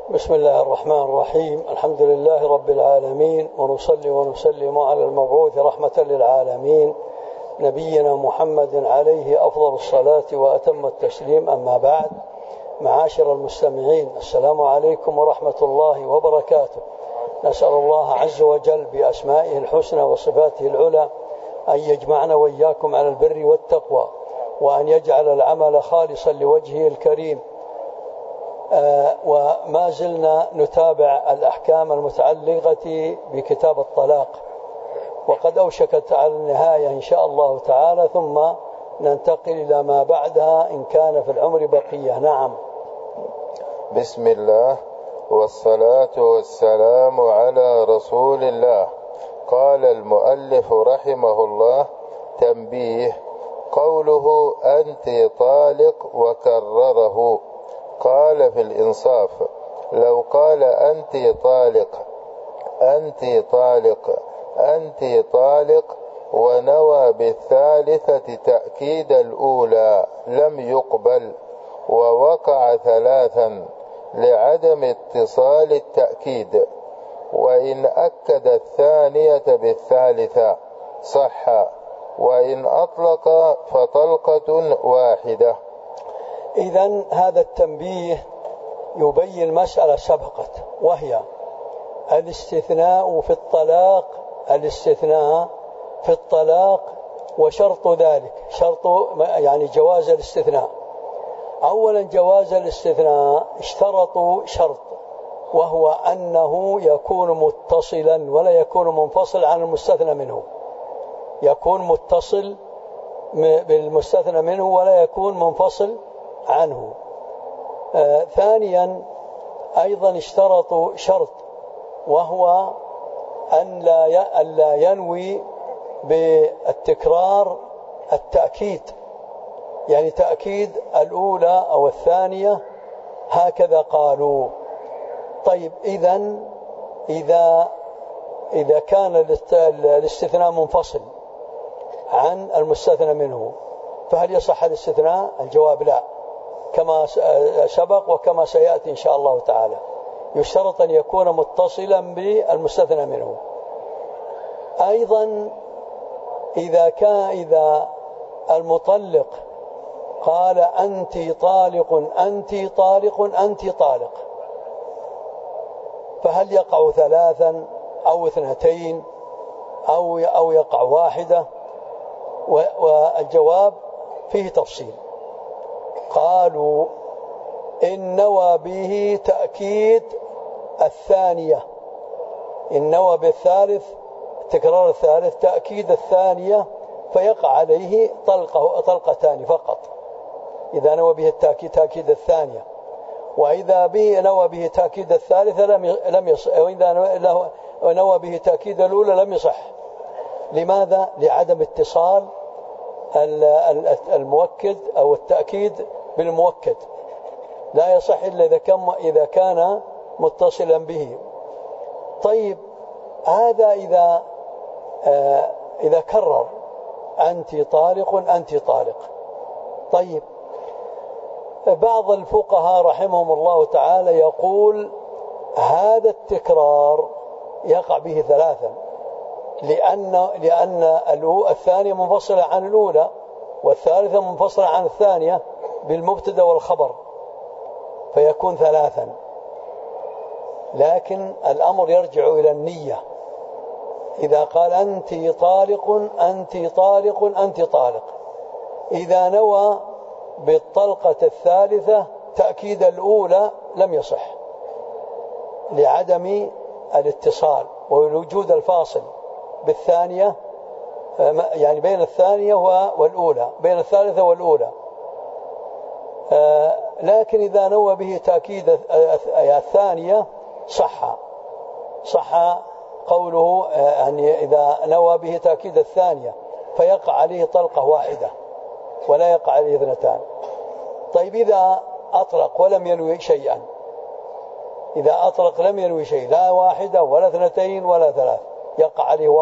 بسم الله الرحمن الرحيم. الحمد لله رب العالمين، ونصلي ونسلم على المبعوث رحمة للعالمين نبينا محمد عليه أفضل الصلاة وأتم التسليم. أما بعد، معاشر المستمعين، السلام عليكم ورحمة الله وبركاته. نسأل الله عز وجل بأسمائه الحسنى وصفاته العلى أن يجمعنا وإياكم على البر والتقوى، وأن يجعل العمل خالصا لوجهه الكريم. وما زلنا نتابع الأحكام المتعلقة بكتاب الطلاق، وقد أوشكت على النهاية إن شاء الله تعالى، ثم ننتقل إلى ما بعدها إن كان في العمر بقية. نعم. بسم الله والصلاة والسلام على رسول الله. قال المؤلف رحمه الله: تنبيه. قوله أنت طالق وكرره. قال في الإنصاف: لو قال أنت طالق أنت طالق أنت طالق ونوى بالثالثة تأكيد الأولى لم يقبل، ووقع ثلاثا لعدم اتصال التأكيد. وإن أكد الثانية بالثالثة صح، وإن أطلق فطلقة واحدة. إذن هذا التنبيه يبين مسألة سبقت، وهي الاستثناء في الطلاق. الاستثناء في الطلاق وشرط ذلك، شرط يعني جواز الاستثناء. أولا، جواز الاستثناء اشترطوا شرط، وهو أنه يكون متصلا ولا يكون منفصل عن المستثنى منه. يكون متصل بالمستثنى منه ولا يكون منفصل عنه. ثانيا، أيضا اشترطوا شرط، وهو أن لا ينوي بالتكرار التأكيد، يعني تأكيد الأولى أو الثانية، هكذا قالوا. طيب، إذا كان الاستثناء منفصل عن المستثنى منه، فهل يصح الاستثناء؟ الجواب لا، كما سبق وكما سيأتي إن شاء الله تعالى. يشترط أن يكون متصلا بالمستثنى منه. أيضا، إذا المطلق قال أنت طالق أنت طالق أنت طالق، فهل يقع ثلاثا أو اثنتين أو يقع واحدة؟ والجواب فيه تفصيل. قالوا إن نوى به تأكيد الثانية، إن نوى بالثالث تكرار الثالث تأكيد الثانية، فيقع عليه طلقتان فقط إذا نوى به التأكيد تأكيد الثانية. وإذا نوى به تأكيد الثالثة لم يصح، وإذا نوى به تأكيد الأولى لم يصح. لماذا؟ لعدم اتصال المؤكد أو التأكيد بالمؤكد. لا يصح إلا إذا كان متصلا به. طيب، هذا إذا كرر أنت طالق أنت طالق. طيب، بعض الفقهاء رحمهم الله تعالى يقول هذا التكرار يقع به ثلاثا، لأن الثانية منفصلة عن الأولى، والثالثة منفصلة عن الثانية بالمبتدأ والخبر، فيكون ثلاثا. لكن الأمر يرجع إلى النية. إذا قال أنت طالق أنت طالق أنت طالق، إذا نوى بالطلقة الثالثة تأكيد الأولى لم يصح، لعدم الاتصال ووجود الفاصل بالثانية، يعني بين الثانية والأولى، بين الثالثة والأولى. لكن إذا نوى به تأكيد الثانية صح قوله، يعني إذا نوى به تأكيد الثانية فيقع عليه طلقة واحدة ولا يقع عليه اثنتان. طيب، إذا أطلق ولم ينوي شيئا، إذا أطلق لم ينوي شيء، لا واحدة ولا اثنتين ولا ثلاث، يقع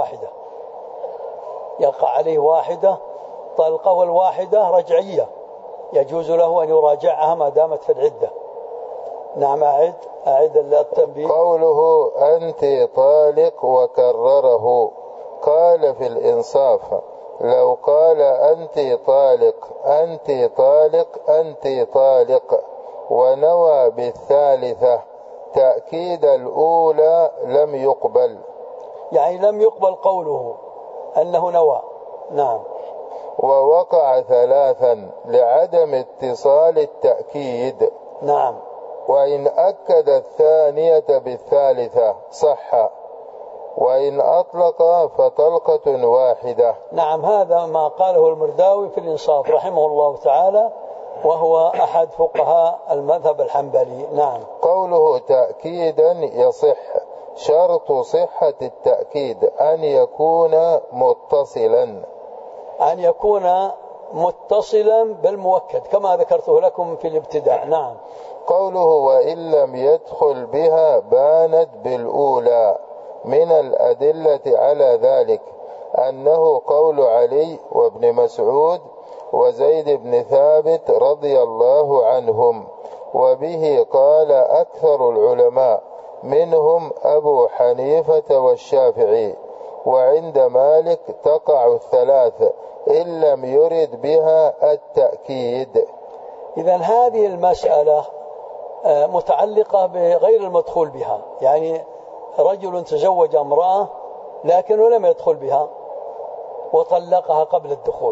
عليه واحدة طلقة، والواحدة رجعية، يجوز له أن يراجعها ما دامت في العدة. نعم أعد التنبيه. قوله أنت طالق وكرره، قال في الإنصاف لو قال أنت طالق أنت طالق أنت طالق ونوى بالثالثة تأكيد الأولى لم يقبل، يعني لم يقبل قوله أنه نوى. نعم. ووقع ثلاثا لعدم اتصال التأكيد. نعم. وإن أكد الثانية بالثالثة صح، وإن أطلق فطلقة واحدة. نعم، هذا ما قاله المرداوي في الإنصاف رحمه الله تعالى، وهو أحد فقهاء المذهب الحنبلي. نعم. قوله تأكيدا يصح، شرط صحة التأكيد أن يكون متصلا، أن يكون متصلا بالمؤكد كما ذكرته لكم في الابتداء. نعم. قوله وإن لم يدخل بها بانت بالأولى، من الأدلة على ذلك أنه قول علي وابن مسعود وزيد بن ثابت رضي الله عنهم، وبه قال أكثر العلماء منهم أبو حنيفة والشافعي. وعند مالك تقع الثلاث إن لم يرد بها التأكيد. إذن هذه المسألة متعلقة بغير المدخول بها، يعني رجل تزوج امرأة لكنه لم يدخل بها وطلقها قبل الدخول،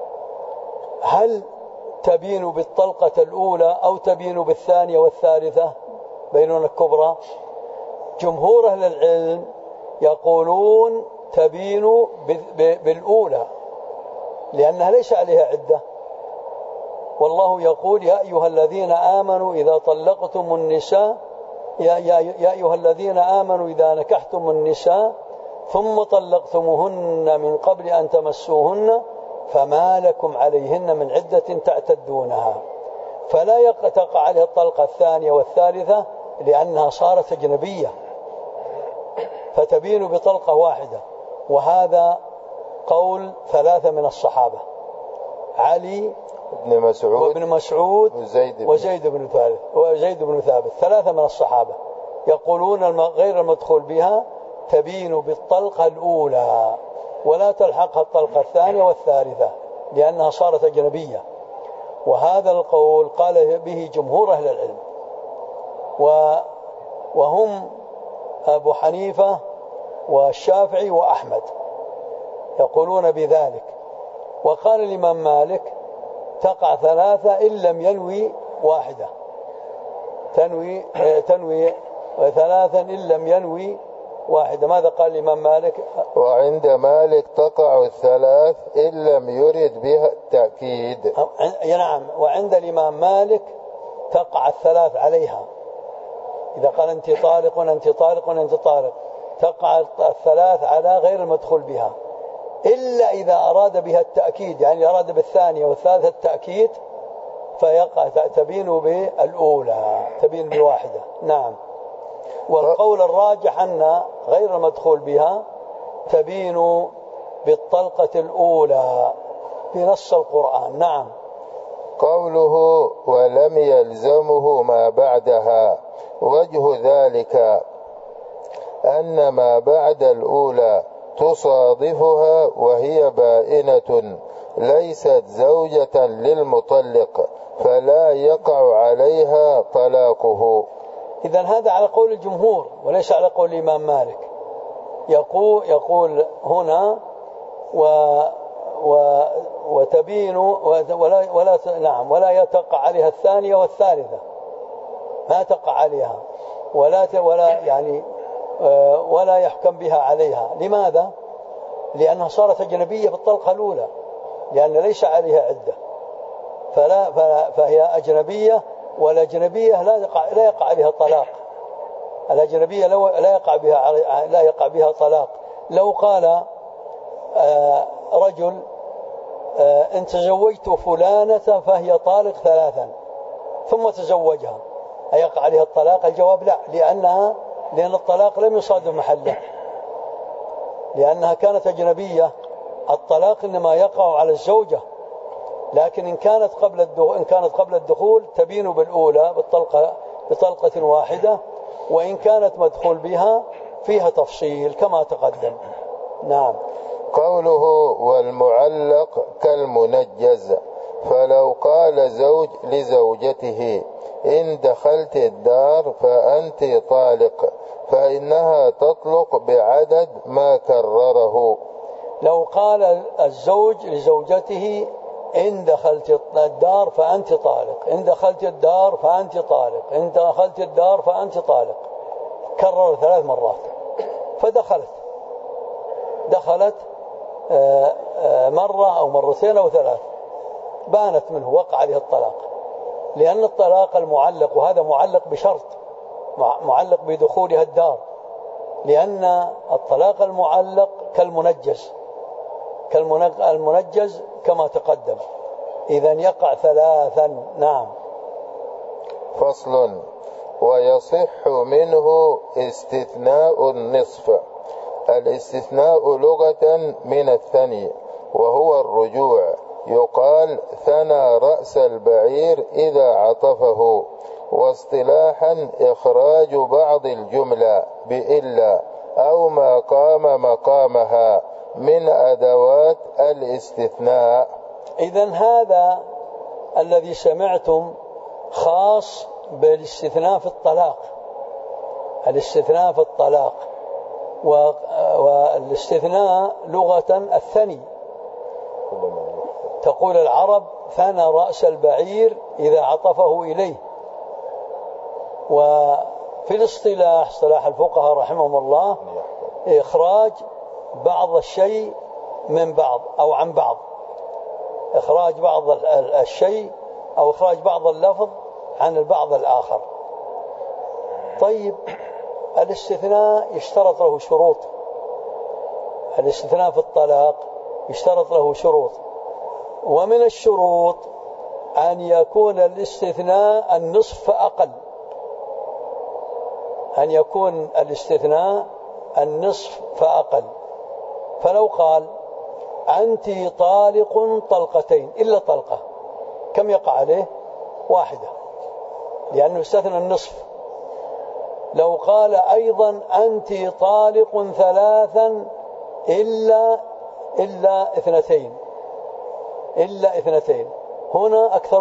هل تبين بالطلقة الأولى أو تبين بالثانية والثالثة؟ بينونة الكبرى. جمهور أهل العلم يقولون تبين بالأولى لأنها ليس عليها عدة، والله يقول يا أيها الذين آمنوا إذا طلقتم النساء يا أيها الذين آمنوا إذا نكحتم النساء ثم طلقتموهن من قبل أن تمسوهن فما لكم عليهن من عدة تعتدونها، فلا تقع عليها الطلقة الثانية والثالثة لأنها صارت أجنبية، فتبين بطلقة واحدة. وهذا قول ثلاثة من الصحابة، علي وابن مسعود وزيد بن ثابت، ثلاثة من الصحابة يقولون غير المدخول بها تبين بالطلقة الأولى ولا تلحقها الطلقة الثانية والثالثة لأنها صارت أجنبية. وهذا القول قال به جمهور أهل العلم، وهم أبو حنيفة والشافعي وأحمد يقولون بذلك. وقال الإمام مالك تقع ثلاثة إن لم ينوي واحدة، تنوي ثلاثا إن لم ينوي واحدة. ماذا قال الإمام مالك؟ وعند مالك تقع الثلاث إن لم يرد بها التأكيد. نعم، وعند الإمام مالك تقع الثلاث عليها، إذا قال أنت طالق أنت طالق أنت طالق تقع الثلاث على غير المدخول بها، إلا إذا أراد بها التأكيد، يعني أراد بالثانية والثالثة التأكيد فيقع تبين بالأولى، تبين بواحدة. نعم. والقول الراجح أن غير المدخول بها تبين بالطلقة الأولى بنص القرآن. نعم. قوله ولم يلزمه ما بعدها، وجه ذلك أن ما بعد الأولى تصادفها وهي بائنة ليست زوجة للمطلق فلا يقع عليها طلاقه. إذن هذا على قول الجمهور وليس على قول الإمام مالك. يقول هنا وتبين ولا يتقع عليها الثانية والثالثة، ما تقع عليها ولا يحكم بها عليها. لماذا؟ لأنها صارت أجنبية بالطلقة الأولى، لأن ليس عليها عدة، فهي أجنبية، والأجنبية لا يقع عليها طلاق. الأجنبية لا يقع بها طلاق. لو قال رجل إن تزوجت فلانة فهي طالق ثلاثا ثم تزوجها أيقع عليها الطلاق؟ الجواب لا، لأن الطلاق لم يصادف محله، لأنها كانت أجنبية. الطلاق إنما يقع على الزوجة، لكن إن كانت قبل الدخول تبين بالأولى بالطلقة بطلقة واحدة، وإن كانت مدخول بها فيها تفصيل كما تقدم. نعم. قوله والمعلق كالمنجز، فلو قال زوج لزوجته إن دخلت الدار فأنت طالق، فإنها تطلق بعدد ما كرره. لو قال الزوج لزوجته إن دخلت الدار فأنت طالق، إن دخلت الدار فأنت طالق، إن دخلت الدار فأنت طالق، كرر 3 مرات، فدخلت مرة أو مرتين أو 3، بانت منه، وقع عليه الطلاق. لأن الطلاق المعلق، وهذا معلق بشرط، معلق بدخولها الدار، لأن الطلاق المعلق كالمنجز كما تقدم، إذن يقع 3. نعم. فصل. ويصح منه استثناء النصف. الاستثناء لغة من الثني، وهو الرجوع. يقال ثنى رأس البعير إذا عطفه. واصطلاحا إخراج بعض الجملة بإلا أو ما قام مقامها من أدوات الاستثناء. إذن هذا الذي سمعتم خاص بالاستثناء في الطلاق، الاستثناء في الطلاق. والاستثناء لغة الثني، تقول العرب ثنى رأس البعير إذا عطفه إليه. وفي الاصطلاح، اصطلاح الفقهاء رحمهم الله، إخراج بعض الشيء من بعض أو عن بعض، إخراج بعض الشيء أو إخراج بعض اللفظ عن البعض الآخر. طيب، الاستثناء يشترط له شروط، الاستثناء في الطلاق يشترط له شروط، ومن الشروط أن يكون الاستثناء النصف فأقل، أن يكون الاستثناء النصف فأقل. فلو قال أنت طالق طلقتين إلا طلقة، كم يقع عليه؟ 1، لأنه استثنى النصف. لو قال أيضا أنت طالق 3 إلا 2، هنا أكثر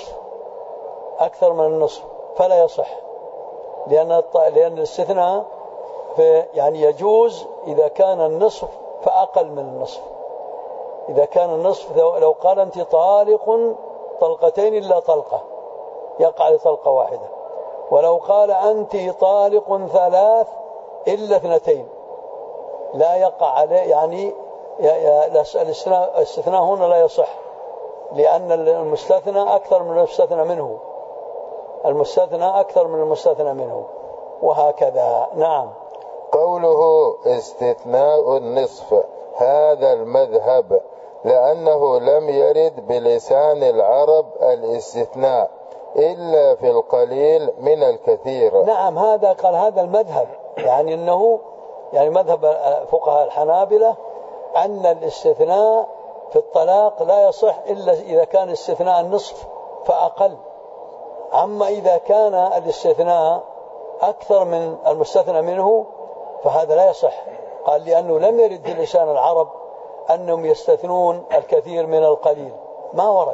من النصف، فلا يصح، لأن الاستثناء يعني يجوز إذا كان النصف فأقل من النصف. إذا كان النصف، لو قال أنت طالق طلقتين إلا طلقة، يقع لطلقة واحدة. ولو قال أنت طالق 3 إلا 2، لا يقع عليه، يعني الاستثناء هنا لا يصح، لأن المستثنى أكثر من المستثنى منه، المستثنى أكثر من المستثنى منه، وهكذا. نعم. قوله استثناء النصف، هذا المذهب، لأنه لم يرد بلسان العرب الاستثناء إلا في القليل من الكثير. نعم، هذا المذهب، يعني أنه مذهب فقهاء الحنابلة أن الاستثناء في الطلاق لا يصح إلا إذا كان استثناء النصف فأقل. أما إذا كان الاستثناء أكثر من المستثنى منه فهذا لا يصح، قال لأنه لم يرد في لسان العرب أنهم يستثنون الكثير من القليل، ما ورد.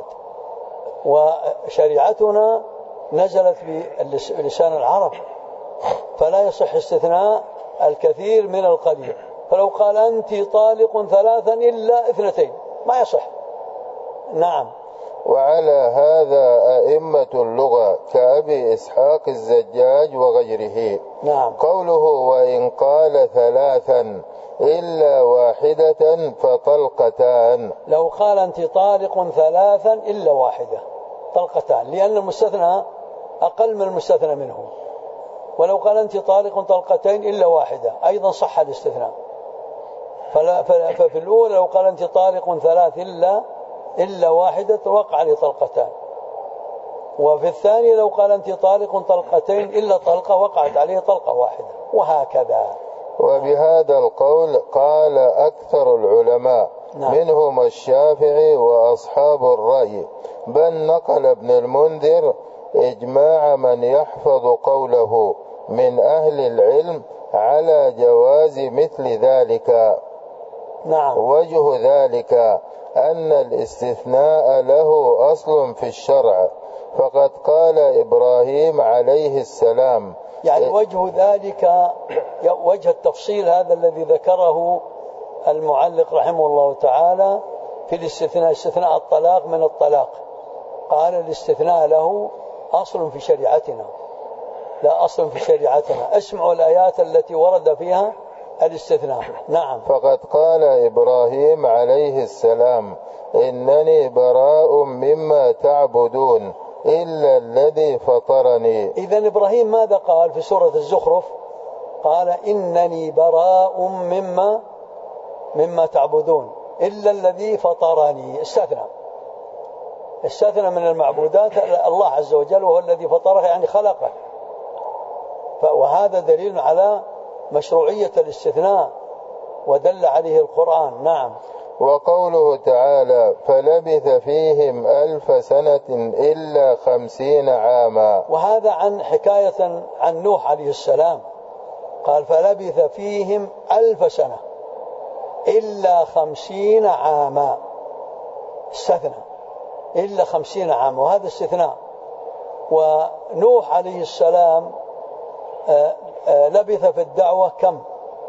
وشريعتنا نزلت بلسان العرب، فلا يصح استثناء الكثير من القليل. فلو قال أنت طالق 3 إلا 2، ما يصح. نعم. وعلى هذا أئمة اللغة كأبي إسحاق الزجاج وغيره. نعم. قوله وإن قال 3 إلا 1 فطلقتان، لو قال أنت طالق 3 إلا 1 طلقتان، لأن المستثنى أقل من المستثنى منه. ولو قال أنت طالق طلقتين إلا 1 أيضا صح الاستثناء. ففي الأولى لو قال أنت طالق 3 إلا 1 وقع عليه طلقتان. وفي الثانية لو قال أنت طالق طلقتين إلا طلقة وقعت عليه طلقة واحدة، وهكذا. وبهذا القول قال أكثر العلماء. نعم. منهم الشافعي وأصحاب الرأي، بل نقل ابن المنذر إجماع من يحفظ قوله من أهل العلم على جواز مثل ذلك. نعم. وجه ذلك أن الاستثناء له أصل في الشرع، فقد قال إبراهيم عليه السلام. يعني وجه ذلك، وجه التفصيل هذا الذي ذكره المعلق رحمه الله تعالى في الاستثناء، استثناء الطلاق من الطلاق، قال الاستثناء له أصل في شريعتنا، لا أصل في شريعتنا. اسمعوا الآيات التي ورد فيها الاستثناء. نعم. فقد قال إبراهيم عليه السلام: إنني براء مما تعبدون إلا الذي فطرني. إذن إبراهيم ماذا قال في سورة الزخرف؟ قال إنني براء مما تعبدون إلا الذي فطرني. استثنى من المعبودات الله عز وجل، وهو الذي فطره يعني خلقه. وهذا دليل على مشروعية الاستثناء ودل عليه القرآن. نعم. وقوله تعالى: فلبث فيهم 1000 سنة إلا 50 عاما. وهذا عن حكاية عن نوح عليه السلام، قال فلبث فيهم 1000 سنة إلا 50 عاما. استثنى إلا 50 عاما، وهذا استثناء. ونوح عليه السلام لبث في الدعوة كم؟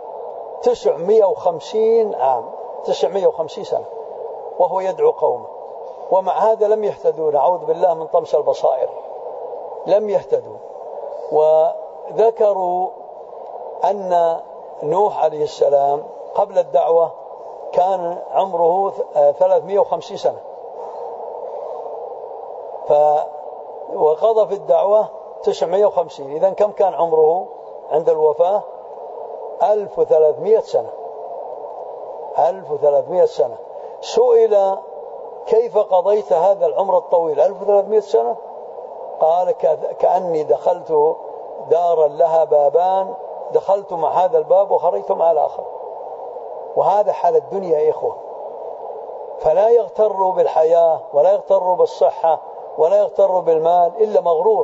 950 عام، 950 سنة وهو يدعو قومه، ومع هذا لم يهتدوا. نعوذ بالله من طمس البصائر، لم يهتدوا. وذكروا أن نوح عليه السلام قبل الدعوة كان عمره 350 سنة، وقضى في الدعوة 950. إذن كم كان عمره عند الوفاة؟ 1300 سنة. 1300 سنة. سئل كيف قضيت هذا العمر الطويل 1300 سنة؟ قال كأني دخلت دارا لها بابان، دخلت مع هذا الباب وخرجت مع الآخر. وهذا حال الدنيا يا إخوة. فلا يغتروا بالحياة ولا يغتروا بالصحة ولا يغتروا بالمال إلا مغرور،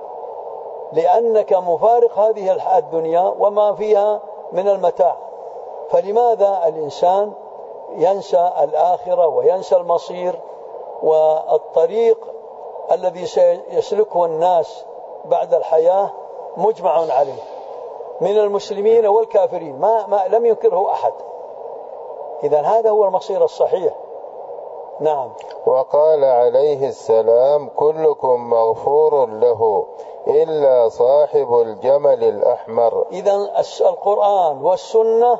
لأنك مفارق هذه الدنيا وما فيها من المتاع. فلماذا الإنسان ينسى الآخرة وينسى المصير والطريق الذي سيسلكه الناس بعد الحياة مجمع عليه من المسلمين والكافرين، ما لم ينكره أحد. إذن هذا هو المصير الصحيح. نعم. وقال عليه السلام: كلكم مغفور له إلا صاحب الجمل الأحمر. إذن القرآن والسنة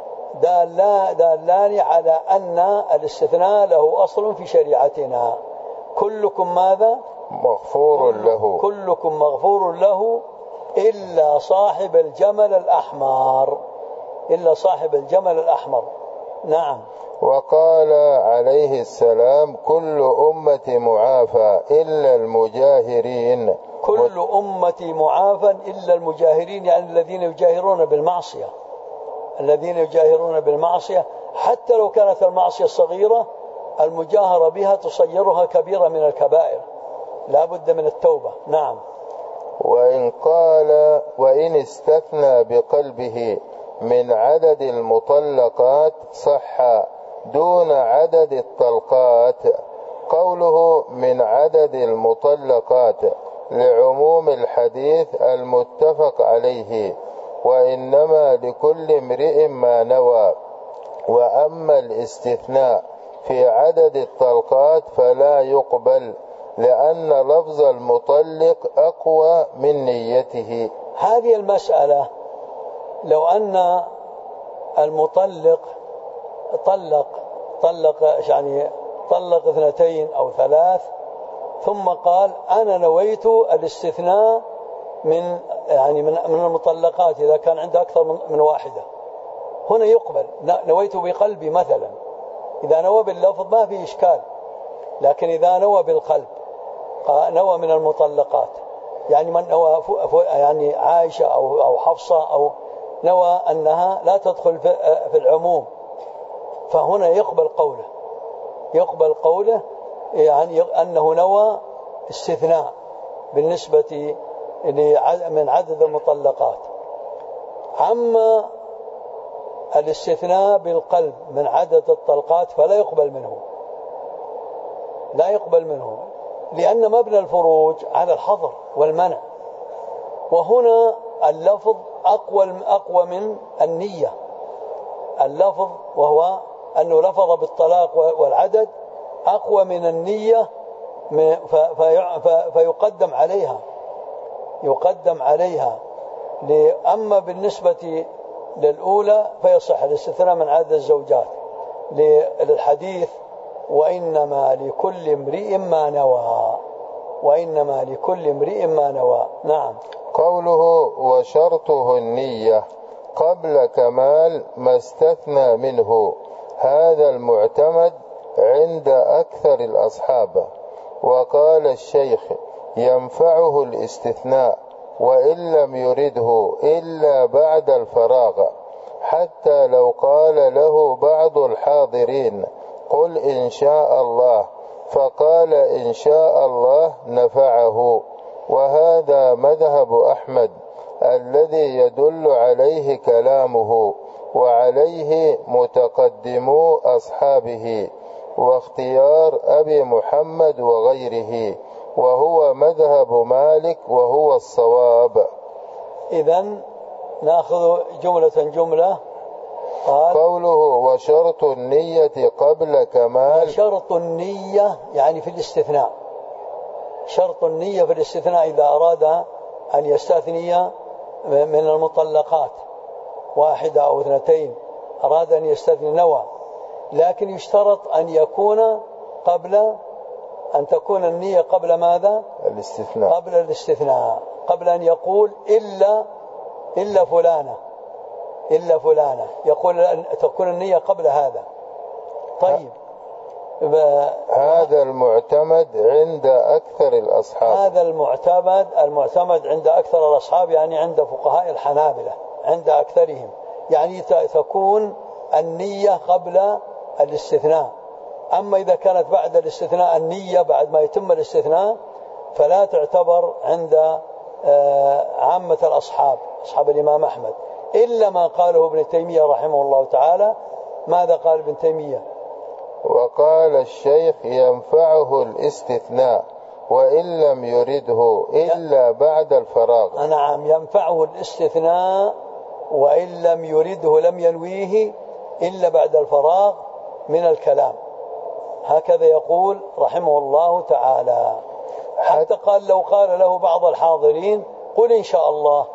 دالان على أن الاستثناء له أصل في شريعتنا. كلكم ماذا؟ مغفور له. كلكم مغفور له إلا صاحب الجمل الأحمر، إلا صاحب الجمل الأحمر. نعم. وقال عليه السلام: كل أمتي معافى إلا المجاهرين. كل أمتي معافى إلا المجاهرين، يعني الذين يجاهرون بالمعصية، الذين يجاهرون بالمعصية حتى لو كانت المعصية الصغيرة، المجاهرة بها تصيرها كبيرة من الكبائر، لا بد من التوبة. نعم. وإن قال وإن استثنى بقلبه من عدد المطلقات صح دون عدد الطلقات. قوله من عدد المطلقات لعموم الحديث المتفق عليه، وإنما لكل امرئ ما نوى. وأما الاستثناء في عدد الطلقات فلا يقبل، لأن لفظ المطلق أقوى من نيته. هذه المسألة لو أن المطلق طلق 2 أو 3 ثم قال أنا نويت الاستثناء من المطلقات إذا كان عنده أكثر من واحدة، هنا يقبل. نويت بقلبي مثلا، إذا نوى باللفظ ما في إشكال. لكن إذا نوى بالقلب، نوى من المطلقات، يعني من نوى يعني عائشة أو حفصة، أو نوى أنها لا تدخل في العموم، فهنا يقبل قوله يعني أنه نوى استثناء بالنسبة من عدد المطلقات. أما الاستثناء بالقلب من عدد الطلقات فلا يقبل منه، لا يقبل منه، لأن مبنى الفروج على الحظر والمنع، وهنا اللفظ أقوى من النية. اللفظ وهو أنه لفظ بالطلاق والعدد أقوى من النية، فيقدم عليها. أما بالنسبة للأولى فيصح الاستثناء من عدد الزوجات للحديث وإنما لكل امرئ ما نوى، وإنما لكل امرئ ما نوى. نعم. قوله وشرطه النية قبل كمال ما استثنى منه، هذا المعتمد عند أكثر الأصحاب. وقال الشيخ ينفعه الاستثناء وإن لم يرده إلا بعد الفراغ، حتى لو قال له بعض الحاضرين قل إن شاء الله فقال إن شاء الله نفعه. وهذا مذهب أحمد الذي يدل عليه كلامه وعليه متقدمو أصحابه، واختيار أبي محمد وغيره، وهو مذهب مالك وهو الصواب. إذن نأخذ جملة. قال قوله وشرط النية قبل كمال. شرط النية يعني في الاستثناء، شرط النية في الاستثناء إذا أراد أن يستثني من المطلقات واحدة أو اثنتين، أراد أن يستثني نوى، لكن يشترط أن يكون أن تكون النية قبل ماذا؟ الاستثناء. قبل الاستثناء، قبل أن يقول إلا فلانة يقول أن تكون النية قبل هذا. طيب، هذا المعتمد عند أكثر الأصحاب. هذا المعتمد عند أكثر الأصحاب، يعني عند فقهاء الحنابلة، عند أكثرهم، يعني تكون النية قبل الاستثناء. أما إذا كانت بعد الاستثناء النية بعد ما يتم الاستثناء فلا تعتبر عند عامة الأصحاب، أصحاب الإمام أحمد، إلا ما قاله ابن تيمية رحمه الله تعالى. ماذا قال ابن تيمية؟ وقال الشيخ ينفعه الاستثناء وإن لم يرده إلا بعد الفراغ. نعم، ينفعه الاستثناء وإن لم يرده، لم ينويه إلا بعد الفراغ من الكلام، هكذا يقول رحمه الله تعالى. حتى قال لو قال له بعض الحاضرين قل إن شاء الله،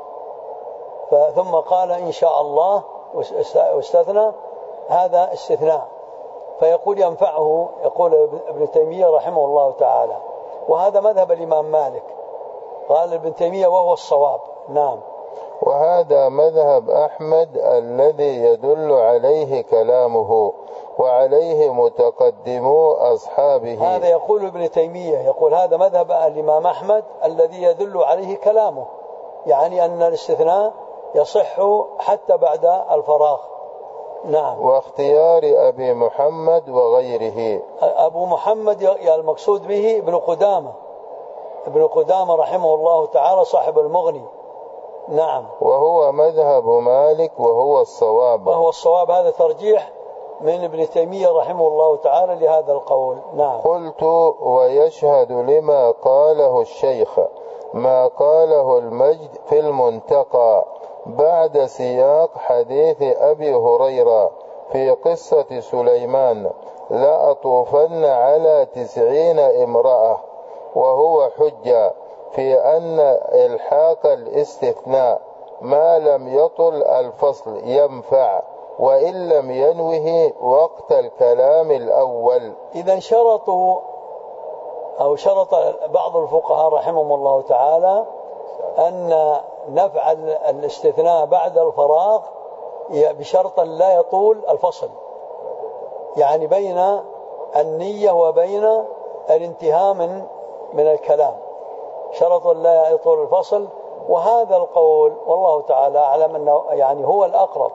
ثم قال إن شاء الله واستثنى، هذا استثناء، فيقول ينفعه، يقول ابن تيمية رحمه الله تعالى. وهذا مذهب الإمام مالك، قال ابن تيمية وهو الصواب. نعم. وهذا مذهب أحمد الذي يدل عليه كلامه وعليه متقدمو أصحابه. هذا يقول ابن تيمية، يقول هذا مذهب الإمام أحمد الذي يدل عليه كلامه، يعني أن الاستثناء يصح حتى بعد الفراغ. نعم. واختيار أبي محمد وغيره. أبو محمد المقصود به ابن قدامة رحمه الله تعالى صاحب المغني. نعم. وهو مذهب مالك وهو الصواب. هذا ترجيح من ابن تيمية رحمه الله تعالى لهذا القول. نعم. قلت ويشهد لما قاله الشيخ ما قاله المجد في المنتقى بعد سياق حديث أبي هريرة في قصة سليمان لأطوفن على 90 امرأة، وهو حجة في أن إلحاق الاستثناء ما لم يطل الفصل ينفع وإن لم ينوه وقت الكلام الأول. إذا شرط بعض الفقهاء رحمهم الله تعالى أن نفع الاستثناء بعد الفراغ بشرط لا يطول الفصل، يعني بين النية وبين الانتهاء من الكلام، شرط لا يطول الفصل. وهذا القول والله تعالى أعلم أنه يعني هو الأقرب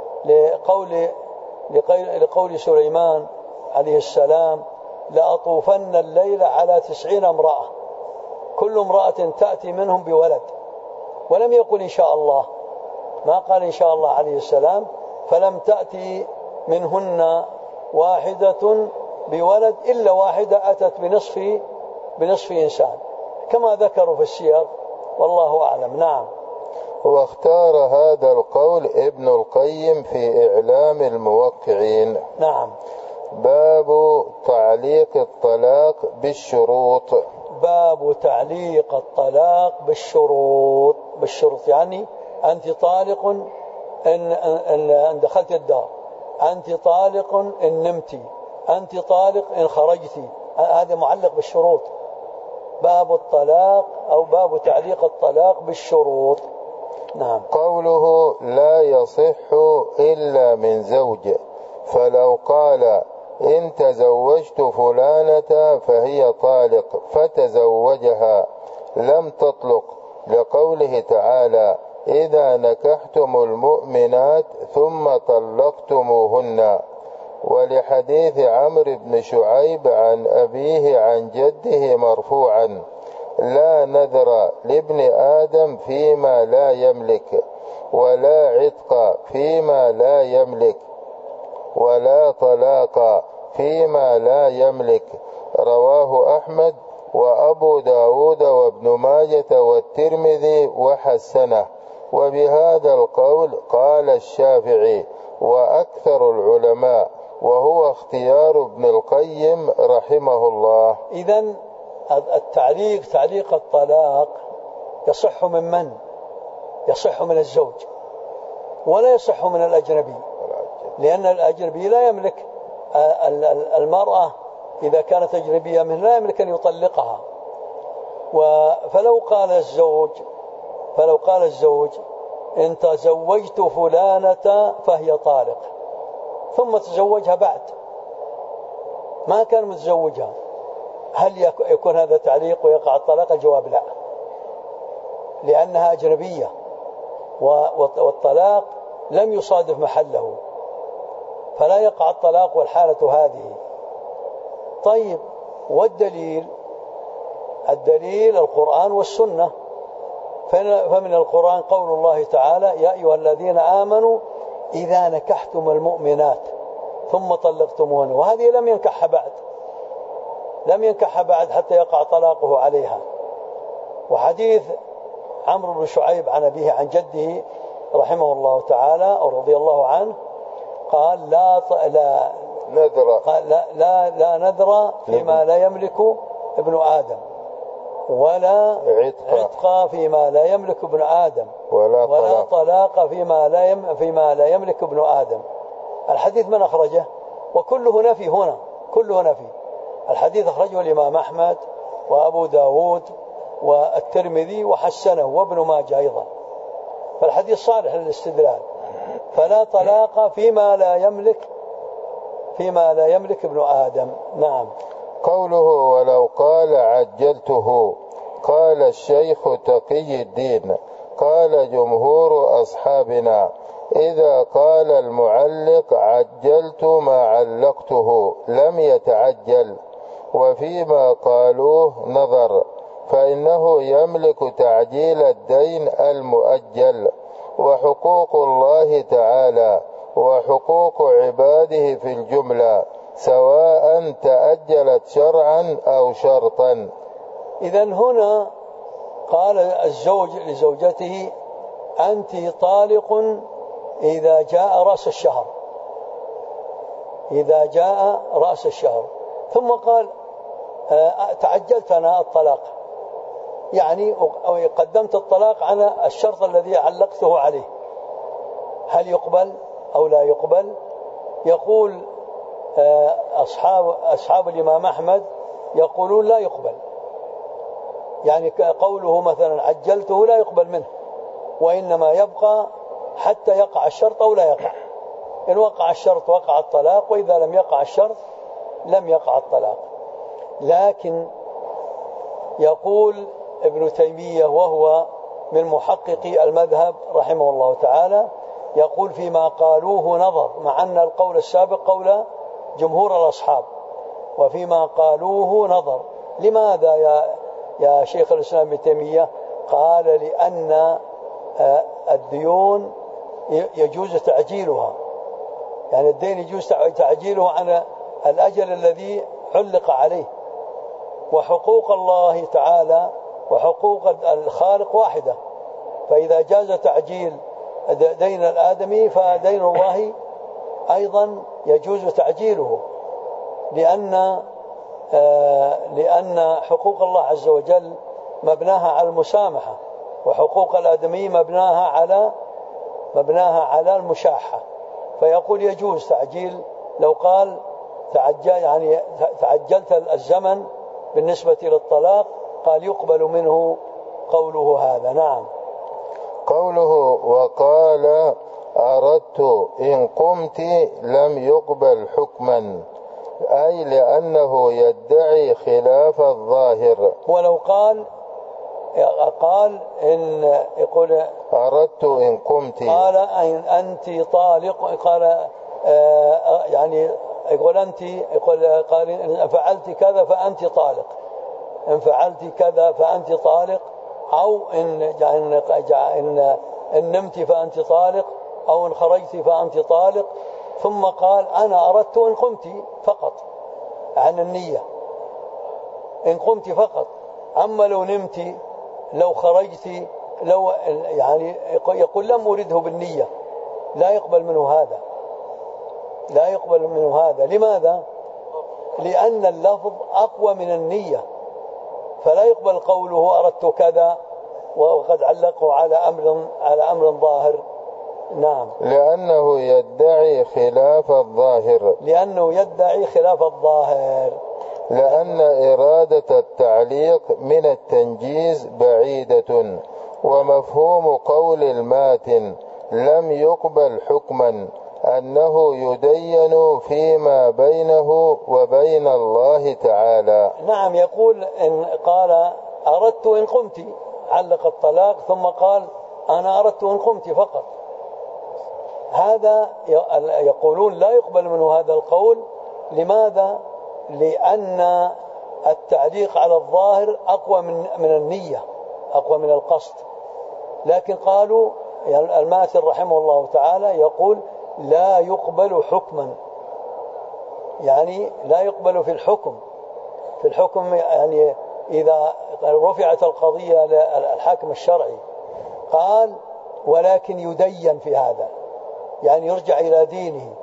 لقول سليمان عليه السلام لأطوفن الليل على 90 امرأة. كل امرأة تأتي منهم بولد، ولم يقل إن شاء الله، ما قال إن شاء الله عليه السلام، فلم تأتي منهن واحدة بولد إلا واحدة أتت بنصف إنسان كما ذكروا في السير، والله أعلم. نعم. واختار هذا القول ابن القيم في إعلام الموقعين. نعم. باب تعليق الطلاق بالشروط. باب تعليق الطلاق بالشروط. بالشروط يعني أنت طالق إن دخلت الدار، أنت طالق إن نمت، أنت طالق إن خرجت، هذا معلق بالشروط. باب الطلاق أو باب تعليق الطلاق بالشروط. نعم. قوله لا يصح إلا من زوج، فلو قال إن تزوجت فلانة فهي طالق فتزوجها لم تطلق، لقوله تعالى إذا نكحتم المؤمنات ثم طلقتموهن، ولحديث عمرو بن شعيب عن أبيه عن جده مرفوعا لا نذر لابن آدم فيما لا يملك، ولا عتق فيما لا يملك، ولا طلاق فيما لا يملك. رواه أحمد وأبو داود وابن ماجة والترمذي وحسنه. وبهذا القول قال الشافعي وأكثر العلماء، وهو اختيار ابن القيم رحمه الله. إذن تعليق الطلاق يصح من؟ يصح من الزوج، ولا يصح من الأجنبي، لأن الأجنبي لا يملك المرأة إذا كانت أجنبية منه لا يملك أن يطلقها. فلو قال الزوج إن تزوجت فلانة فهي طالق، ثم تزوجها بعد ما كان متزوجها، هل يكون هذا تعليق ويقع الطلاق؟ الجواب لا، لأنها أجنبية والطلاق لم يصادف محله، فلا يقع الطلاق والحالة هذه. طيب، والدليل؟ الدليل القرآن والسنة. فمن القرآن قول الله تعالى يا أيها الذين آمنوا إذا نكحتم المؤمنات ثم طلقتموهن، وهذه لم ينكح بعد حتى يقع طلاقه عليها. وحديث عمرو بن شعيب عن أبيه عن جده رحمه الله تعالى أو رضي الله عنه قال لا نذر فيما لا يملك ابن آدم، ولا عتق فيما لا يملك ابن آدم، ولا طلاق فيما لا يملك ابن آدم. الحديث من أخرجه؟ وكله نفي هنا، كله نفي. الحديث أخرجه الإمام أحمد وأبو داود والترمذي وحسنه وابن ماجه أيضا، فالحديث صالح للاستدلال. فلا طلاق فيما لا يملك ابن آدم. نعم. قوله ولو قال عجلته، قال الشيخ تقي الدين قال جمهور أصحابنا إذا قال المعلق عجلت ما علقته لم يتعجل، وفيما قالوه نظر، فإنه يملك تعجيل الدين المؤجل، وحقوق الله تعالى وحقوق عباده في الجملة سواء تأجلت شرعا أو شرطا. إذن هنا قال الزوج لزوجته أنت طالق إذا جاء رأس الشهر، ثم قال تعجلت أنا الطلاق، يعني قدمت الطلاق على الشرط الذي علقته عليه، هل يقبل أو لا يقبل؟ يقول أصحاب الإمام أحمد يقولون لا يقبل، يعني قوله مثلا عجلته لا يقبل منه، وإنما يبقى حتى يقع الشرط أو لا يقع. إن وقع الشرط وقع الطلاق، وإذا لم يقع الشرط لم يقع الطلاق. لكن يقول ابن تيمية وهو من محققي المذهب رحمه الله تعالى، يقول فيما قالوه نظر، مع أن القول السابق قول جمهور الأصحاب، وفيما قالوه نظر. لماذا يا شيخ الإسلام ابن تيمية؟ قال لأن الديون يجوز تعجيلها، يعني الدين يجوز تعجيله عن الأجل الذي علق عليه، وحقوق الله تعالى وحقوق الخالق واحدة، فإذا جاز تعجيل دين الآدمي فدين الله أيضا يجوز تعجيله، لأن حقوق الله عز وجل مبناها على المسامحة، وحقوق الآدمي مبناها على المشاحة، فيقول يجوز تعجيل. لو قال تعجلت الزمن بالنسبة للطلاق قال يقبل منه قوله هذا. نعم. قوله وقال أردت إن قمت لم يقبل حكما، أي لأنه يدعي خلاف الظاهر. ولو قال إن يقول أردت إن قمت، قال إن أنت طالق، قال يعني يقول قال إن فعلت كذا فأنت طالق، إن فعلت كذا فأنت طالق، أو إن نمت فأنت طالق، أو إن خرجت فأنت طالق. ثم قال أنا أردت إن قمت فقط، عن النية، إن قمت فقط. أما لو نمت، لو خرجت، لو يعني يقول لم أرده بالنية، لا يقبل منه هذا، لا يقبل منه هذا. لماذا؟ لأن اللفظ أقوى من النية، فلا يقبل قوله أردت كذا وقد علقه على أمر ظاهر. نعم. لأنه يدعي خلاف الظاهر، لأن إرادة التعليق من التنجيز بعيدة، ومفهوم قول الماتن لم يقبل حكما أنه يدين فيما بينه وبين الله تعالى. نعم. يقول إن قال أردت إن قمت، علق الطلاق، ثم قال أنا أردت إن قمت فقط، هذا يقولون لا يقبل منه هذا القول. لماذا؟ لأن التعليق على الظاهر أقوى من النية، أقوى من القصد. لكن قالوا يعني الماتن رحمه الله تعالى يقول لا يقبل حكما، يعني لا يقبل في الحكم يعني إذا رفعت القضية للحاكم الشرعي قال ولكن يدين في هذا، يعني يرجع إلى دينه،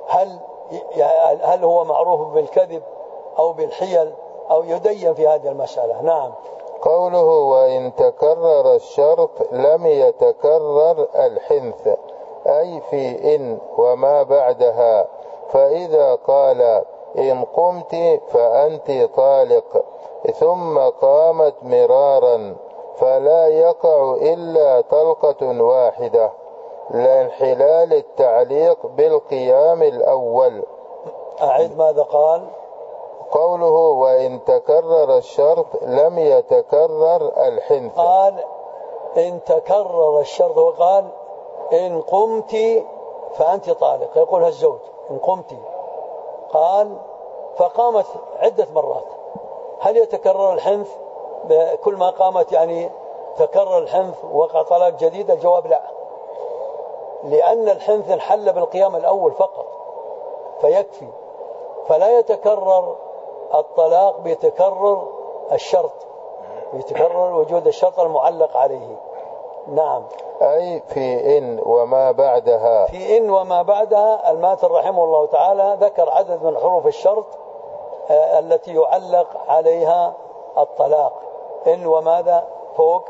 هل هو معروف بالكذب أو بالحيل، أو يدين في هذه المسألة. نعم. قوله وإن تكرر الشرط لم يتكرر الحنث، أي في إن وما بعدها، فإذا قال إن قمت فأنت طالق ثم قامت مرارا فلا يقع إلا طلقة واحدة، لانحلال التعليق بالقيام الأول. أعيد ماذا قال؟ قوله وإن تكرر الشرط لم يتكرر الحنث، قال إن تكرر الشرط، وقال إن قمت فأنت طالق، يقولها الزوج إن قمت، قال فقامت عدة مرات، هل يتكرر الحنث كل ما قامت يعني تكرر الحنث وقع طلاق جديد؟ الجواب لا، لأن الحنث انحل بالقيام الأول فقط فيكفي، فلا يتكرر الطلاق بيتكرر الشرط، بيتكرر وجود الشرط المعلق عليه. نعم. أي في إن وما بعدها. في إن وما بعدها الماتن رحمه الله تعالى ذكر عدد من حروف الشرط التي يعلق عليها الطلاق. إن وماذا فوق؟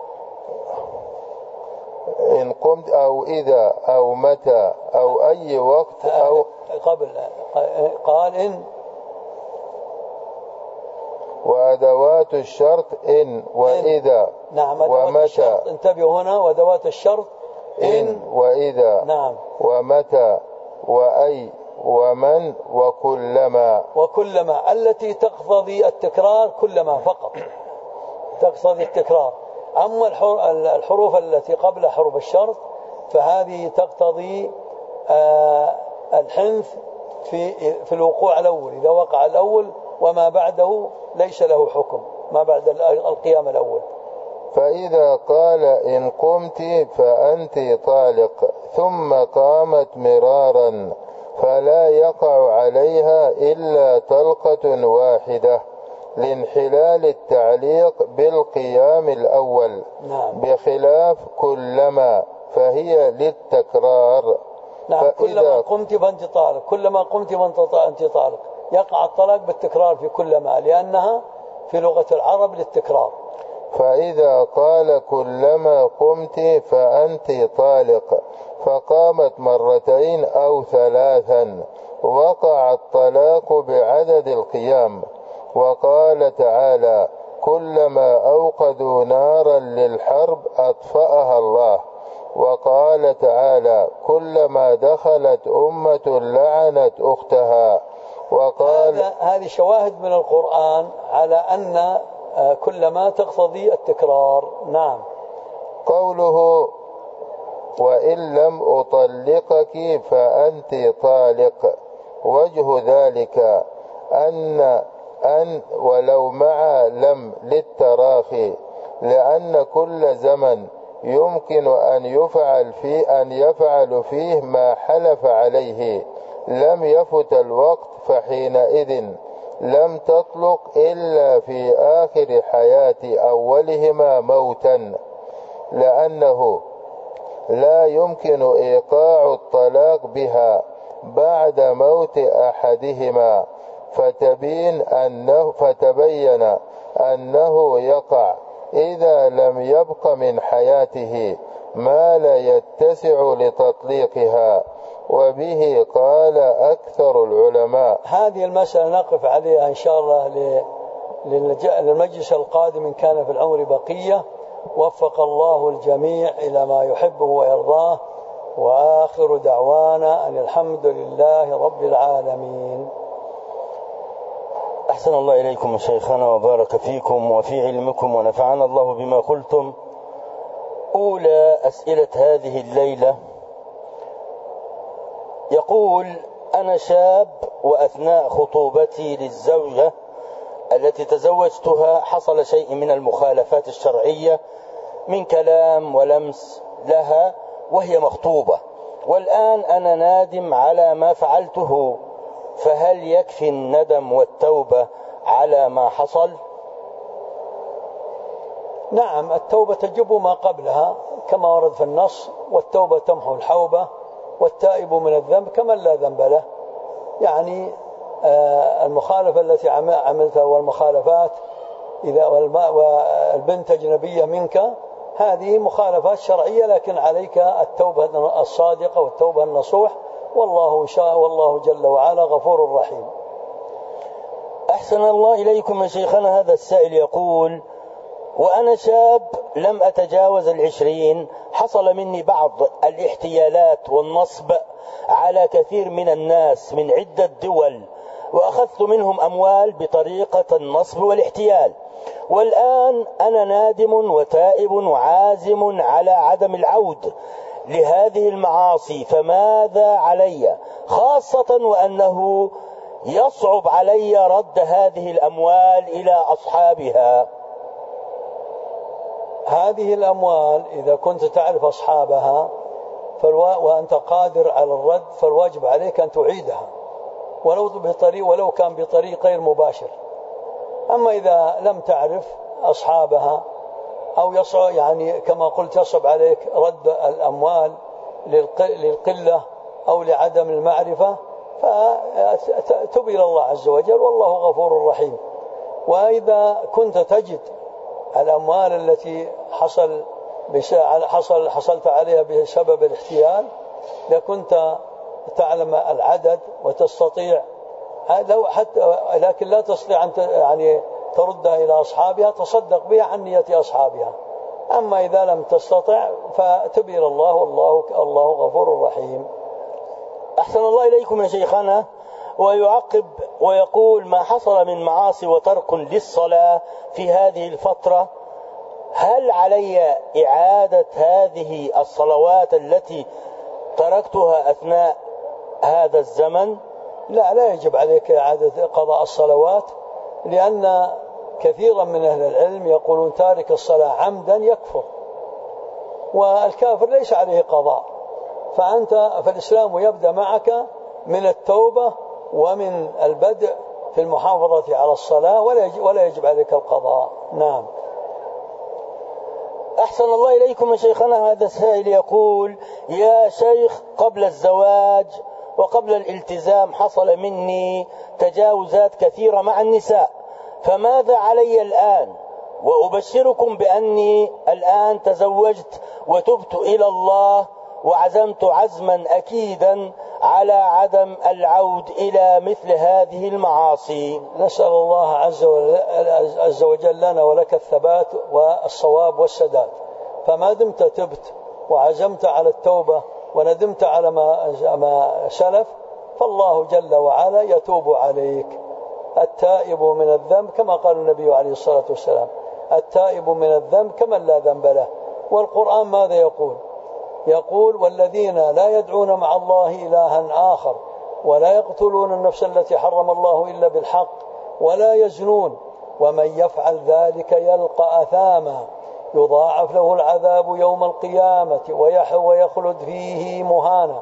إن قمت أو إذا أو متى أو أي وقت أو قبل. قال إن، وأدوات الشرط إن وإذا. نعم. أدوات الشرط، انتبهوا هنا، وأدوات الشرط إن وإذا. نعم. ومتى وأي ومن وكلما التي تقتضي التكرار، كلما فقط تقتضي التكرار. أما الحروف التي قبل حروف الشرط فهذه تقتضي الحنث في الوقوع الأول، إذا وقع الأول وما بعده ليس له حكم. ما بعد القيام الأول. فإذا قال إن قمت فأنت طالق ثم قامت مرارا فلا يقع عليها إلا طلقة واحدة لانحلال التعليق بالقيام الأول. نعم. بخلاف كلما فهي للتكرار. نعم. كلما قمت فأنت طالق، كلما قمت فأنت طالق، يقع الطلاق بالتكرار في كلما، لأنها في لغة العرب للتكرار. فإذا قال كلما قمت فأنت طالق فقامت مرتين أو ثلاثا وقع الطلاق بعدد القيام. وقال تعالى كلما أوقدوا نارا للحرب أطفأها الله. وقال تعالى كلما دخلت أمة لعنت أختها. وقال هذه شواهد من القرآن على أن كلما تقتضي التكرار. نعم. قوله وإن لم أطلقك فأنت طالق، وجه ذلك أن ولو مع لم للتراخي، لأن كل زمن يمكن أن يفعل فيه ما حلف عليه لم يفت الوقت، فحينئذ لم تطلق إلا في آخر حياة أولهما موتا، لأنه لا يمكن إيقاع الطلاق بها بعد موت أحدهما، فتبين أنه يقع إذا لم يبق من حياته ما لا يتسع لتطليقها، وبه قال أكثر العلماء. هذه المسألة نقف عليها إن شاء الله للمجلس القادم إن كان في العمر بقية. وفق الله الجميع إلى ما يحبه ويرضاه، وآخر دعوانا أن الحمد لله رب العالمين. أحسن الله إليكم شيخنا وبارك فيكم وفي علمكم ونفعنا الله بما قلتم. أولى أسئلة هذه الليلة يقول: أنا شاب وأثناء خطوبتي للزوجة التي تزوجتها حصل شيء من المخالفات الشرعية من كلام ولمس لها وهي مخطوبة، والآن أنا نادم على ما فعلته، فهل يكفي الندم والتوبة على ما حصل؟ نعم، التوبة تجب ما قبلها كما ورد في النص: والتوبة تمحو الحوبة والتائب من الذنب كمن لا ذنب له. يعني المخالفة التي عملتها والمخالفات والبنت أجنبية منك، هذه مخالفات شرعية، لكن عليك التوبة الصادقة والتوبة النصوح، والله جل وعلا غفور رحيم. أحسن الله إليكم يا شيخنا. هذا السائل يقول: وأنا شاب لم أتجاوز 20، حصل مني بعض الاحتيالات والنصب على كثير من الناس من عدة دول، وأخذت منهم أموال بطريقة النصب والاحتيال، والآن أنا نادم وتائب وعازم على عدم العود لهذه المعاصي، فماذا علي؟ خاصة وأنه يصعب علي رد هذه الأموال إلى أصحابها. هذه الأموال إذا كنت تعرف أصحابها وأنت قادر على الرد، فالواجب عليك أن تعيدها ولو كان بطريق غير مباشر. أما إذا لم تعرف أصحابها أو يصعب، يعني كما قلت، يصعب عليك رد الأموال للقلة أو لعدم المعرفة، فتب إلى الله عز وجل، والله غفور رحيم. وإذا كنت تجد الأموال التي حصلت عليها بسبب الاحتيال، إذا كنت تعلم العدد وتستطيع، لكن لا تستطيع أن تردها إلى أصحابها، تصدق بها عن نية أصحابها. أما إذا لم تستطع فتب إلى الله، والله غفور رحيم. أحسن الله إليكم يا شيخنا. ويعقب ويقول: ما حصل من معاصي وترك للصلاة في هذه الفترة، هل علي إعادة هذه الصلوات التي تركتها أثناء هذا الزمن؟ لا يجب عليك إعادة قضاء الصلوات، لأن كثيرا من أهل العلم يقولون تارك الصلاة عمدا يكفر، والكافر ليس عليه قضاء. فالإسلام يبدأ معك من التوبة ومن البدء في المحافظة على الصلاة، ولا يجب عليك القضاء. نعم. أحسن الله إليكم يا شيخنا. هذا السائل يقول: يا شيخ، قبل الزواج وقبل الالتزام حصل مني تجاوزات كثيرة مع النساء، فماذا علي الآن؟ وأبشركم بأني الآن تزوجت وتبت إلى الله، وعزمت عزما أكيدا على عدم العود إلى مثل هذه المعاصي. نسأل الله عز وجل لنا ولك الثبات والصواب والسداد. فما دمت تبت وعزمت على التوبة وندمت على ما سلف، فالله جل وعلا يتوب عليك. التائب من الذنب كما قال النبي عليه الصلاة والسلام: التائب من الذنب كمن لا ذنب له. والقرآن ماذا يقول: والذين لا يدعون مع الله إلها آخر ولا يقتلون النفس التي حرم الله إلا بالحق ولا يزنون ومن يفعل ذلك يلقى أثاما يضاعف له العذاب يوم القيامة ويخلد فيه مهانا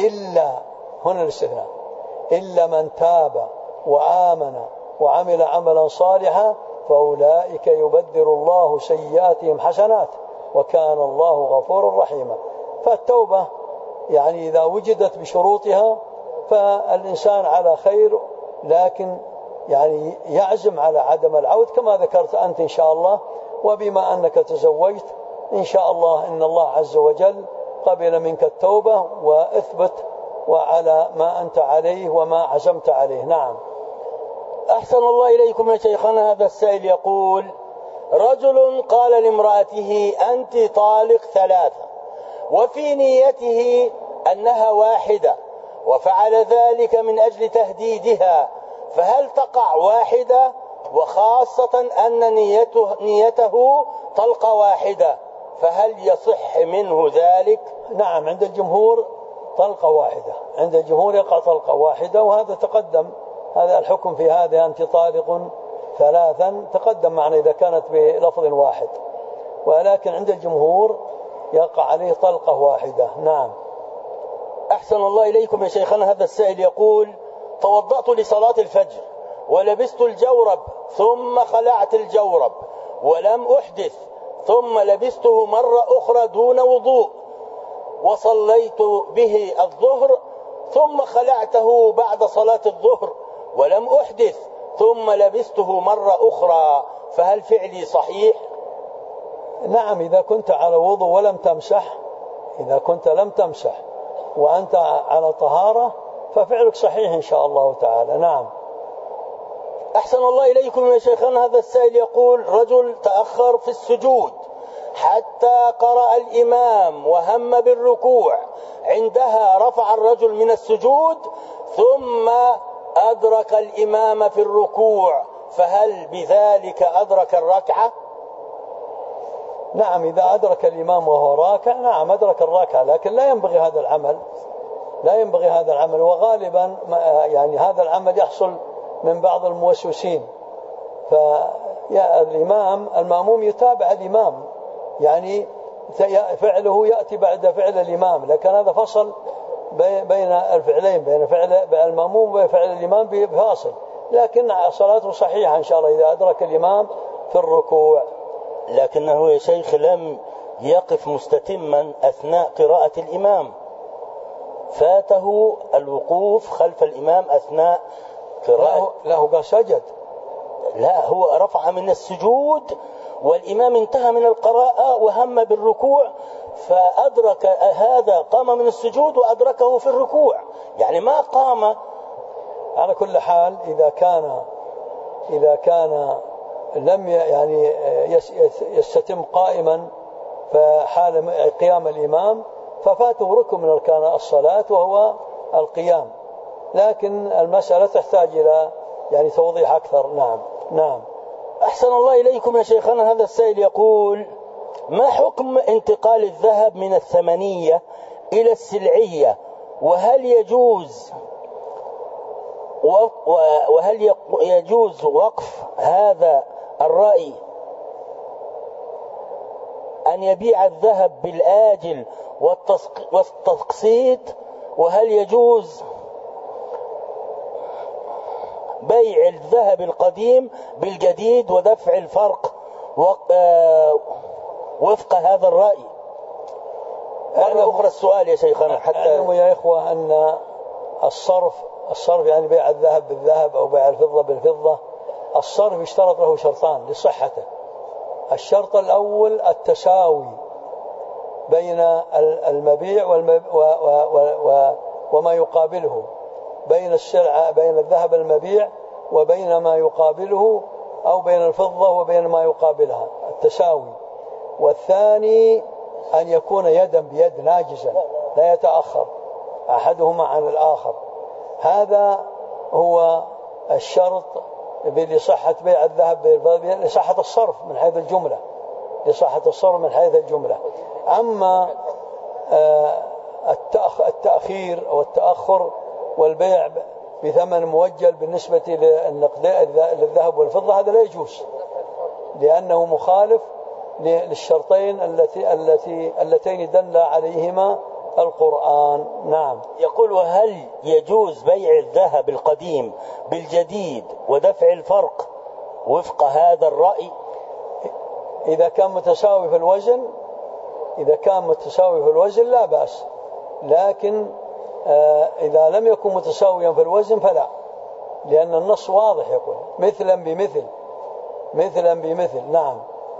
هنا الاستثناء: إلا من تاب وآمن وعمل عملا صالحا فأولئك يبدل الله سيئاتهم حسنات وكان الله غفورا رحيما. فالتوبة يعني إذا وجدت بشروطها فالإنسان على خير، لكن يعني يعزم على عدم العود كما ذكرت أنت إن شاء الله. وبما أنك تزوجت إن شاء الله إن الله عز وجل قبل منك التوبة وأثبت وعلى ما أنت عليه وما عزمت عليه. نعم. أحسن الله إليكم يا شيخنا. هذا السائل يقول: رجل قال لامرأته: أنت طالق 3، وفي نيته أنها واحدة، وفعل ذلك من أجل تهديدها، فهل تقع واحدة؟ وخاصة أن نيته طلقة واحدة، فهل يصح منه ذلك؟ نعم، عند الجمهور طلقة واحدة، عند الجمهور يقع طلقة واحدة، وهذا تقدم، هذا الحكم في هذا أنت طالق 3 تقدم معنا إذا كانت بلفظ واحد، ولكن عند الجمهور يقع عليه طلقة واحدة. نعم. أحسن الله إليكم يا شيخنا. هذا السائل يقول: توضأت لصلاة الفجر ولبست الجورب ثم خلعت الجورب ولم أحدث، ثم لبسته مرة أخرى دون وضوء، وصليت به الظهر، ثم خلعته بعد صلاة الظهر ولم أحدث، ثم لبسته مرة أخرى، فهل فعلي صحيح؟ نعم، إذا كنت على وضوء ولم تمسح، إذا كنت لم تمسح وأنت على طهارة ففعلك صحيح إن شاء الله تعالى. نعم. أحسن الله إليكم يا شيخنا. هذا السائل يقول: رجل تأخر في السجود حتى قرأ الإمام وهم بالركوع، عندها رفع الرجل من السجود ثم أدرك الإمام في الركوع، فهل بذلك أدرك الركعة؟ نعم، إذا أدرك الإمام وهو راكع نعم أدرك الركعة، لكن لا ينبغي هذا العمل، وغالبا يعني هذا العمل يحصل من بعض الموسوسين. المأموم يتابع الإمام، يعني فعله يأتي بعد فعل الإمام، لكن هذا فصل بين الفعلين، بين فعل المأموم وفعل الإمام بفاصل، لكن صلاته صحيحة إن شاء الله إذا أدرك الإمام في الركوع. لكنه يا شيخ لم يقف مستتما أثناء قراءة الإمام، فاته الوقوف خلف الإمام أثناء قراءة. له قال سجد. لا، هو رفع من السجود والإمام انتهى من القراءة وهم بالركوع، فأدرك هذا، قام من السجود وأدركه في الركوع، يعني ما قام. على كل حال إذا كان لم يعني يستتم قائما فحال قيام الإمام ففاته ركن من أركان الصلاة وهو القيام، لكن المسألة تحتاج إلى يعني توضيح أكثر. نعم. أحسن الله إليكم يا شيخنا. هذا السائل يقول: ما حكم انتقال الذهب من الثمنية إلى السلعية، وهل يجوز وقف هذا الرأي أن يبيع الذهب بالآجل والتقسيط؟ وهل يجوز بيع الذهب القديم بالجديد ودفع الفرق وفق هذا الرأي؟ مرة أخرى السؤال يا شيخنا حتى أعلم يا إخوة أن الصرف يعني بيع الذهب بالذهب أو بيع الفضة بالفضة، الصرف يشترط له شرطان لصحته. الشرط الأول التساوي بين المبيع وما يقابله، بين السلعة، بين الذهب المبيع وبين ما يقابله، أو بين الفضة وبين ما يقابلها، التساوي. والثاني أن يكون يدا بيد ناجزا لا يتأخر أحدهما عن الآخر. هذا هو الشرط لصحة بيع الذهب بالفضة، لصحة الصرف من حيث الجملة، لصحة الصرف من حيث الجملة. أما التأخير أو التأخر والبيع بثمن مؤجل بالنسبة للذهب والفضة هذا لا يجوز، لأنه مخالف للشرطين اللتين دل عليهما القرآن. نعم. يقول: وهل يجوز بيع الذهب القديم بالجديد ودفع الفرق وفق هذا الرأي؟ إذا كان متساوي في الوزن، إذا كان متساوي في الوزن لا بأس، لكن إذا لم يكن متساويا في الوزن فلا، لأن النص واضح يقول مثلا بمثل، مثلا بمثل. نعم.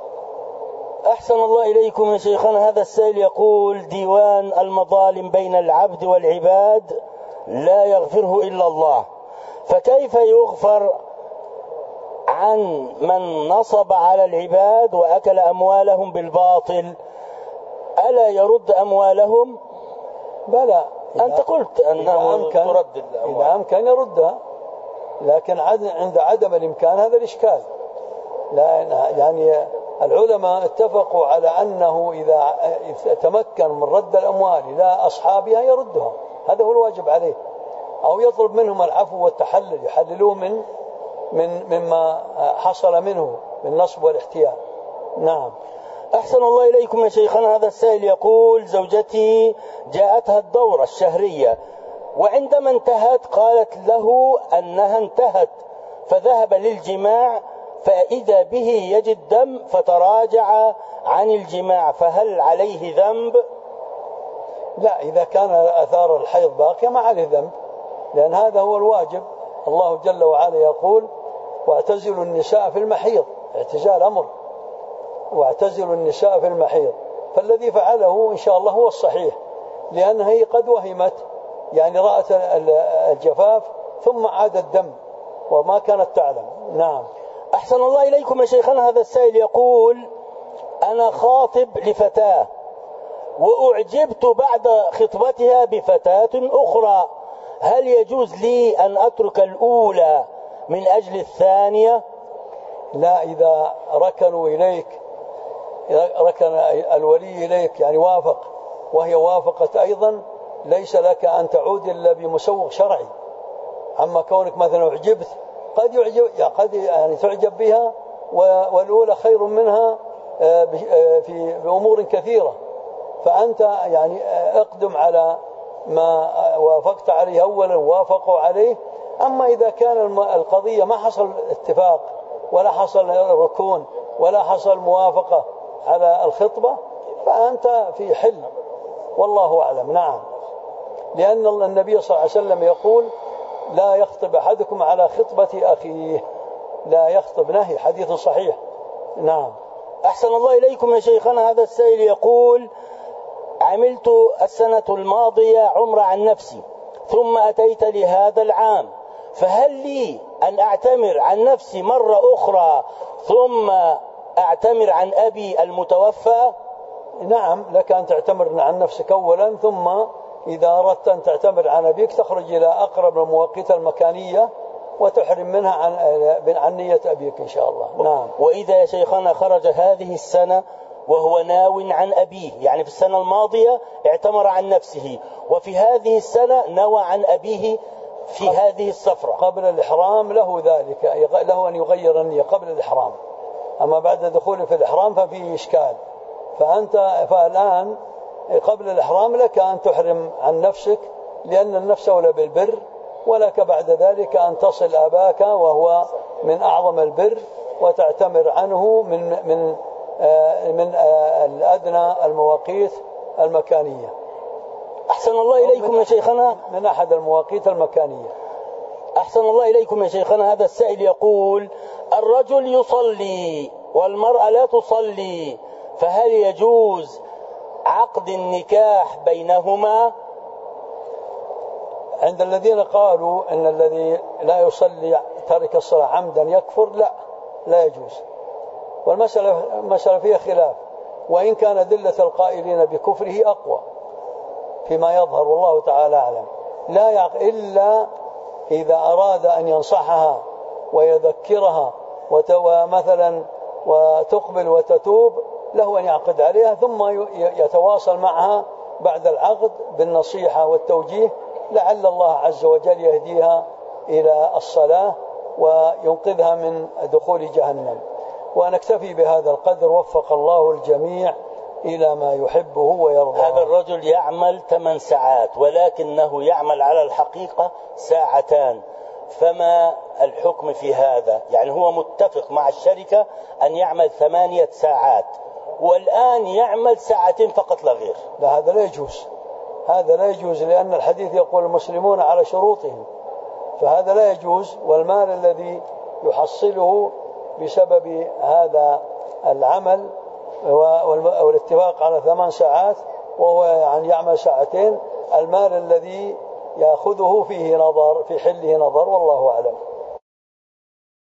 أحسن الله إليكم يا شيخنا. هذا السائل يقول: ديوان المظالم بين العبد والعباد لا يغفره إلا الله، فكيف يغفر عن من نصب على العباد وأكل أموالهم بالباطل؟ ألا يرد أموالهم؟ بلى، أنت قلت أنه ترد الأموال. إذا أمكن يردها، لكن عند عدم الإمكان هذا الإشكال. يعني العلماء اتفقوا على أنه إذا تمكن من رد الأموال إلى أصحابها يردها، هذا هو الواجب عليه، أو يطلب منهم العفو والتحلل، يحللوه مما حصل منه من نصب والاحتيال. نعم. أحسن الله إليكم يا شيخنا. هذا السائل يقول: زوجتي جاءتها الدورة الشهرية، وعندما انتهت قالت له أنها انتهت، فذهب للجماع فإذا به يجد دم فتراجع عن الجماع، فهل عليه ذنب؟ لا، إذا كان أثار الحيض باقية ما عليه ذنب، لأن هذا هو الواجب. الله جل وعلا يقول: واعتزلوا النساء في المحيض، اعتزال أمر، واعتزلوا النساء في المحيض. فالذي فعله إن شاء الله هو الصحيح، لأنها قد وهمت، يعني رأت الجفاف ثم عاد الدم وما كانت تعلم. نعم. أحسن الله إليكم يا شيخنا. هذا السائل يقول: أنا خاطب لفتاة وأعجبت بعد خطبتها بفتاة أخرى، هل يجوز لي أن أترك الأولى من أجل الثانية؟ لا، إذا ركن الولي إليك يعني وافق وهي وافقت أيضا، ليس لك أن تعود إلا بمسوغ شرعي. أما كونك مثلا أعجبت، قد يعني تعجب بها والأولى خير منها في بأمور كثيرة، فأنت يعني اقدم على ما وافقت عليه أولا وافقوا عليه. أما إذا كان القضية ما حصل اتفاق ولا حصل ركون ولا حصل موافقة على الخطبة، فأنت في حل، والله أعلم. نعم. لأن النبي صلى الله عليه وسلم يقول: لا يخطب أحدكم على خطبة أخيه، لا يخطب، نهي، حديث صحيح. نعم. أحسن الله إليكم يا شيخنا. هذا السائل يقول: عملت السنة الماضية عمرة عن نفسي، ثم أتيت لهذا العام، فهل لي أن أعتمر عن نفسي مرة أخرى ثم أعتمر عن أبي المتوفى؟ نعم، لك أن تعتمر عن نفسك أولا، ثم إذا أردت أن تعتمر عن أبيك تخرج إلى أقرب المواقيت المكانية وتحرم منها عن نية أبيك إن شاء الله. نعم. وإذا يا شيخنا خرج هذه السنة وهو ناو عن أبيه، يعني في السنة الماضية اعتمر عن نفسه، وفي هذه السنة نوى عن أبيه في هذه السفرة قبل الإحرام، له ذلك، له أن يغير النية قبل الإحرام. أما بعد دخول في الإحرام ففيه إشكال. فالآن قبل الإحرام لك أن تحرم عن نفسك، لأن النفس أولى بالبر، ولك بعد ذلك أن تصل أباك وهو من أعظم البر، وتعتمر عنه من الأدنى المواقيت المكانية. أحسن الله إليكم يا شيخنا، من أحد المواقيت المكانية. أحسن الله إليكم يا شيخنا. هذا السائل يقول: الرجل يصلي والمرأة لا تصلي، فهل يجوز عقد النكاح بينهما؟ عند الذين قالوا أن الذي لا يصلي تارك الصلاة عمدا يكفر، لا يجوز. والمسألة فيها خلاف، وإن كان دلة القائلين بكفره أقوى فيما يظهر والله تعالى أعلم، لا إلا إذا أراد أن ينصحها ويذكرها ومثلا وتقبل وتتوب، له أن يعقد عليها ثم يتواصل معها بعد العقد بالنصيحة والتوجيه، لعل الله عز وجل يهديها إلى الصلاة وينقذها من دخول جهنم. ونكتفي بهذا القدر، وفق الله الجميع إلى ما يحبه ويرضى. هذا الرجل يعمل 8 ساعات ولكنه يعمل على الحقيقة 2 ساعات، فما الحكم في هذا؟ يعني هو متفق مع الشركة أن يعمل 8 ساعات والآن يعمل 2 ساعات فقط لا غير. لا، هذا لا يجوز، هذا لا يجوز، لأن الحديث يقول المسلمون على شروطهم، فهذا لا يجوز. والمال الذي يحصله بسبب هذا العمل والاتفاق على 8 ساعات وهو يعني يعمل 2 ساعات، المال الذي يأخذه فيه نظر، في حله نظر، والله أعلم.